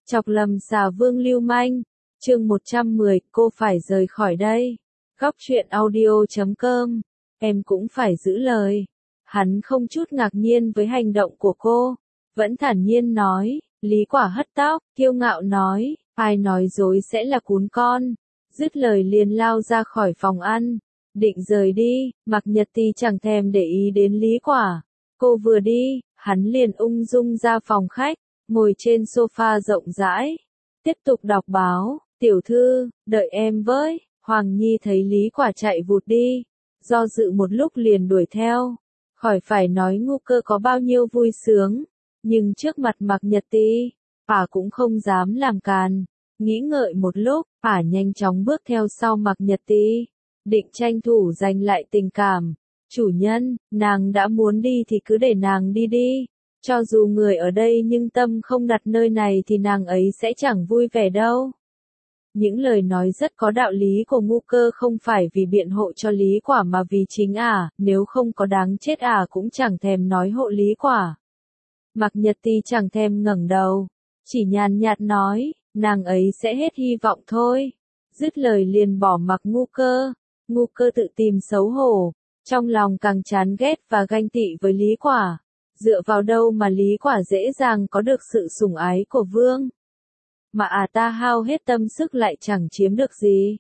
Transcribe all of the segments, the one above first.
Chọc lầm xà vương lưu manh. Chương 110, cô phải rời khỏi đây. Góc truyện audio.com. Em cũng phải giữ lời. Hắn không chút ngạc nhiên với hành động của cô, vẫn thản nhiên nói. Lý Quả hất tóc, kiêu ngạo nói, ai nói dối sẽ là cún con. Dứt lời liền lao ra khỏi phòng ăn, định rời đi. Mạc Nhật Ti chẳng thèm để ý đến Lý Quả. Cô vừa đi, hắn liền ung dung ra phòng khách, ngồi trên sofa rộng rãi, tiếp tục đọc báo. Tiểu thư, đợi em với. Hoàng Nhi thấy Lý Quả chạy vụt đi, do dự một lúc liền đuổi theo. Khỏi phải nói Ngu Cơ có bao nhiêu vui sướng, nhưng trước mặt Mạc Nhật Ti, ả cũng không dám làm càn. Nghĩ ngợi một lúc, ả nhanh chóng bước theo sau Mạc Nhật Ti, định tranh thủ giành lại tình cảm. Chủ nhân, nàng đã muốn đi thì cứ để nàng đi đi. Cho dù người ở đây nhưng tâm không đặt nơi này thì nàng ấy sẽ chẳng vui vẻ đâu. Những lời nói rất có đạo lý của Ngu Cơ không phải vì biện hộ cho Lý Quả mà vì chính ả, nếu không có đáng chết ả cũng chẳng thèm nói hộ Lý Quả. Mạc Nhật Ti chẳng thèm ngẩng đầu, chỉ nhàn nhạt nói, nàng ấy sẽ hết hy vọng thôi. Dứt lời liền bỏ mặc Ngu Cơ. Ngu Cơ tự tìm xấu hổ, trong lòng càng chán ghét và ganh tị với Lý Quả. Dựa vào đâu mà Lý Quả dễ dàng có được sự sủng ái của vương, mà ta hao hết tâm sức lại chẳng chiếm được gì.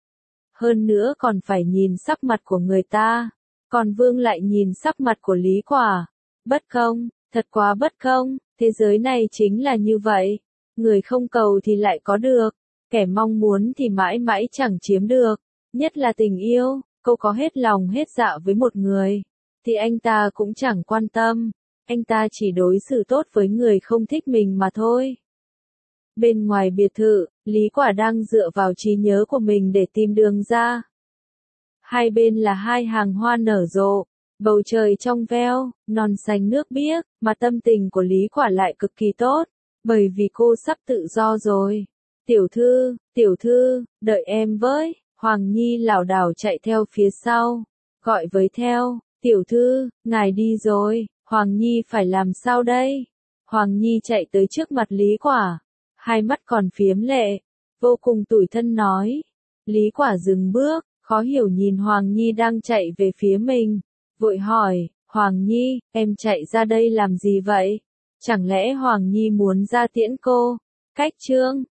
Hơn nữa còn phải nhìn sắc mặt của người ta, còn vương lại nhìn sắc mặt của Lý Quả. Bất công, thật quá bất công, thế giới này chính là như vậy. Người không cầu thì lại có được, kẻ mong muốn thì mãi mãi chẳng chiếm được. Nhất là tình yêu, cô có hết lòng hết dạ với một người, thì anh ta cũng chẳng quan tâm. Anh ta chỉ đối xử tốt với người không thích mình mà thôi. Bên ngoài biệt thự, Lý Quả đang dựa vào trí nhớ của mình để tìm đường ra. Hai bên là hai hàng hoa nở rộ, bầu trời trong veo, non xanh nước biếc, mà tâm tình của Lý Quả lại cực kỳ tốt, bởi vì cô sắp tự do rồi. Tiểu thư, đợi em với. Hoàng Nhi lảo đảo chạy theo phía sau, gọi với theo, tiểu thư, ngài đi rồi. Hoàng Nhi phải làm sao đây? Hoàng Nhi chạy tới trước mặt Lý Quả, hai mắt còn phiếm lệ, vô cùng tủi thân nói. Lý Quả dừng bước, khó hiểu nhìn Hoàng Nhi đang chạy về phía mình, vội hỏi, Hoàng Nhi, em chạy ra đây làm gì vậy? Chẳng lẽ Hoàng Nhi muốn ra tiễn cô? Cách chương